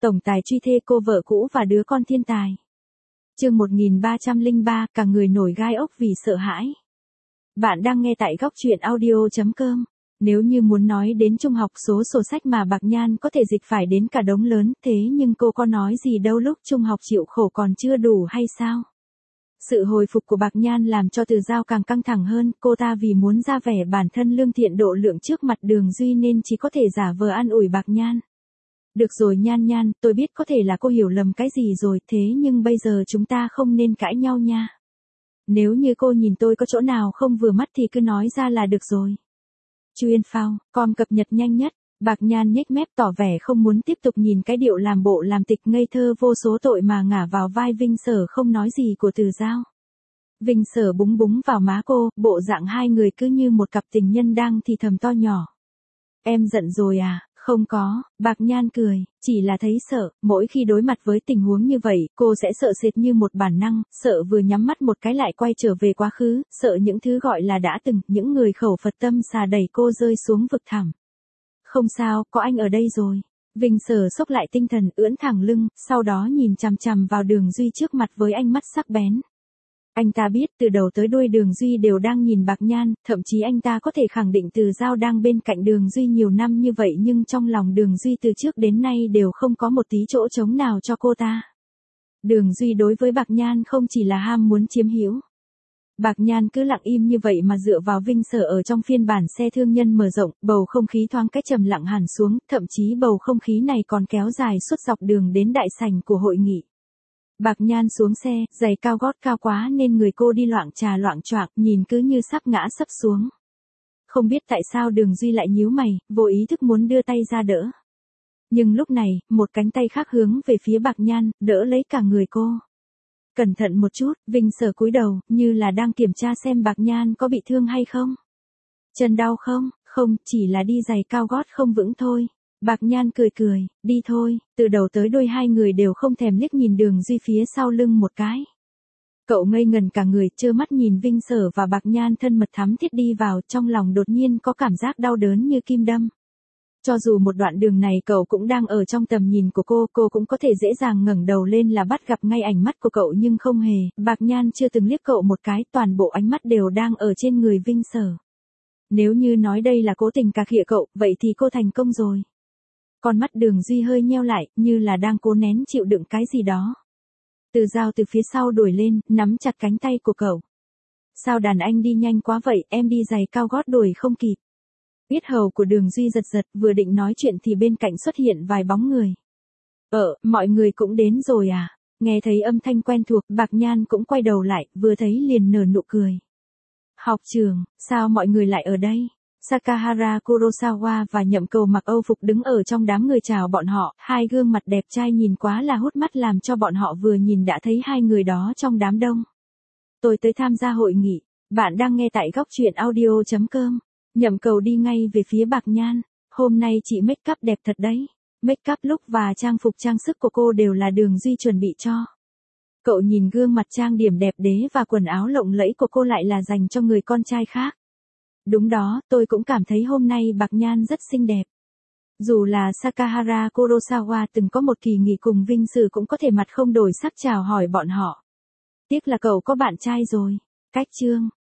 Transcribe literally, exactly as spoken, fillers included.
Tổng tài truy thê cô vợ cũ và đứa con thiên tài. Chương một nghìn ba trăm lẻ ba, cả người nổi gai ốc vì sợ hãi. Bạn đang nghe tại góc truyện audio chấm com. Nếu như muốn nói đến trung học số sổ sách mà Bạc Nhan có thể dịch phải đến cả đống lớn, thế nhưng cô có nói gì đâu lúc trung học chịu khổ còn chưa đủ hay sao? Sự hồi phục của Bạc Nhan làm cho Từ Giao càng căng thẳng hơn, cô ta vì muốn ra vẻ bản thân lương thiện độ lượng trước mặt Đường Duy nên chỉ có thể giả vờ an ủi Bạc Nhan. Được rồi Nhan Nhan, tôi biết có thể là cô hiểu lầm cái gì rồi, thế nhưng bây giờ chúng ta không nên cãi nhau nha. Nếu như cô nhìn tôi có chỗ nào không vừa mắt thì cứ nói ra là được rồi. Chuyên phao, com cập nhật nhanh nhất. Bạc Nhan nhếch mép tỏ vẻ không muốn tiếp tục nhìn cái điệu làm bộ làm tịch ngây thơ vô số tội mà ngả vào vai Vinh Sở không nói gì của Từ Giao. Vinh Sở búng búng vào má cô, bộ dạng hai người cứ như một cặp tình nhân đang thì thầm to nhỏ. Em giận rồi à? Không có, Bạc Nhan cười, chỉ là thấy sợ, mỗi khi đối mặt với tình huống như vậy, cô sẽ sợ sệt như một bản năng, sợ vừa nhắm mắt một cái lại quay trở về quá khứ, sợ những thứ gọi là đã từng, những người khẩu Phật tâm xà đẩy cô rơi xuống vực thẳm. Không sao, có anh ở đây rồi. Vinh Sở xốc lại tinh thần, ưỡn thẳng lưng, sau đó nhìn chằm chằm vào Đường Duy trước mặt với ánh mắt sắc bén. Anh ta biết từ đầu tới đuôi Đường Duy đều đang nhìn Bạc Nhan, thậm chí anh ta có thể khẳng định Từ Giao đang bên cạnh Đường Duy nhiều năm như vậy nhưng trong lòng Đường Duy từ trước đến nay đều không có một tí chỗ trống nào cho cô ta. Đường Duy đối với Bạc Nhan không chỉ là ham muốn chiếm hữu. Bạc Nhan cứ lặng im như vậy mà dựa vào Vinh Sở ở trong phiên bản xe thương nhân mở rộng, bầu không khí thoáng cách trầm lặng hẳn xuống, thậm chí bầu không khí này còn kéo dài suốt dọc đường đến đại sảnh của hội nghị. Bạc Nhan xuống xe, giày cao gót cao quá nên người cô đi loạng trà loạng choạng, nhìn cứ như sắp ngã sấp xuống. Không biết tại sao Đường Duy lại nhíu mày, vô ý thức muốn đưa tay ra đỡ. Nhưng lúc này, một cánh tay khác hướng về phía Bạc Nhan, đỡ lấy cả người cô. Cẩn thận một chút, Vinh Sở cúi đầu, như là đang kiểm tra xem Bạc Nhan có bị thương hay không. Chân đau không? Không, chỉ là đi giày cao gót không vững thôi. Bạc Nhan cười cười, đi thôi, từ đầu tới đuôi hai người đều không thèm liếc nhìn Đường Duy phía sau lưng một cái. Cậu ngây ngần cả người, trơ mắt nhìn Vinh Sở và Bạc Nhan thân mật thắm thiết đi vào, trong lòng đột nhiên có cảm giác đau đớn như kim đâm. Cho dù một đoạn đường này cậu cũng đang ở trong tầm nhìn của cô, cô cũng có thể dễ dàng ngẩng đầu lên là bắt gặp ngay ánh mắt của cậu nhưng không hề, Bạc Nhan chưa từng liếc cậu một cái, toàn bộ ánh mắt đều đang ở trên người Vinh Sở. Nếu như nói đây là cố tình cà khịa cậu, vậy thì cô thành công rồi. Con mắt Đường Duy hơi nheo lại, như là đang cố nén chịu đựng cái gì đó. Từ Giao từ phía sau đuổi lên, nắm chặt cánh tay của cậu. Sao đàn anh đi nhanh quá vậy, em đi giày cao gót đuổi không kịp. Yết hầu của Đường Duy giật giật, vừa định nói chuyện thì bên cạnh xuất hiện vài bóng người. Ờ, mọi người cũng đến rồi à? Nghe thấy âm thanh quen thuộc, Bạc Nhan cũng quay đầu lại, vừa thấy liền nở nụ cười. Học trường, sao mọi người lại ở đây? Sakahara Kurosawa và Nhậm Cầu mặc Âu phục đứng ở trong đám người chào bọn họ, hai gương mặt đẹp trai nhìn quá là hút mắt làm cho bọn họ vừa nhìn đã thấy hai người đó trong đám đông. Tôi tới tham gia hội nghị, bạn đang nghe tại góc truyện audio chấm com. Nhậm Cầu đi ngay về phía Bạc Nhan, hôm nay chị make up đẹp thật đấy. Make up look và trang phục trang sức của cô đều là Đường Duy chuẩn bị cho. Cậu nhìn gương mặt trang điểm đẹp đẽ và quần áo lộng lẫy của cô lại là dành cho người con trai khác. Đúng đó, tôi cũng cảm thấy hôm nay Bạc Nhan rất xinh đẹp. Dù là Sakahara Kurosawa từng có một kỳ nghỉ cùng Vinh Sử cũng có thể mặt không đổi sắc chào hỏi bọn họ. Tiếc là cậu có bạn trai rồi. Cách chương.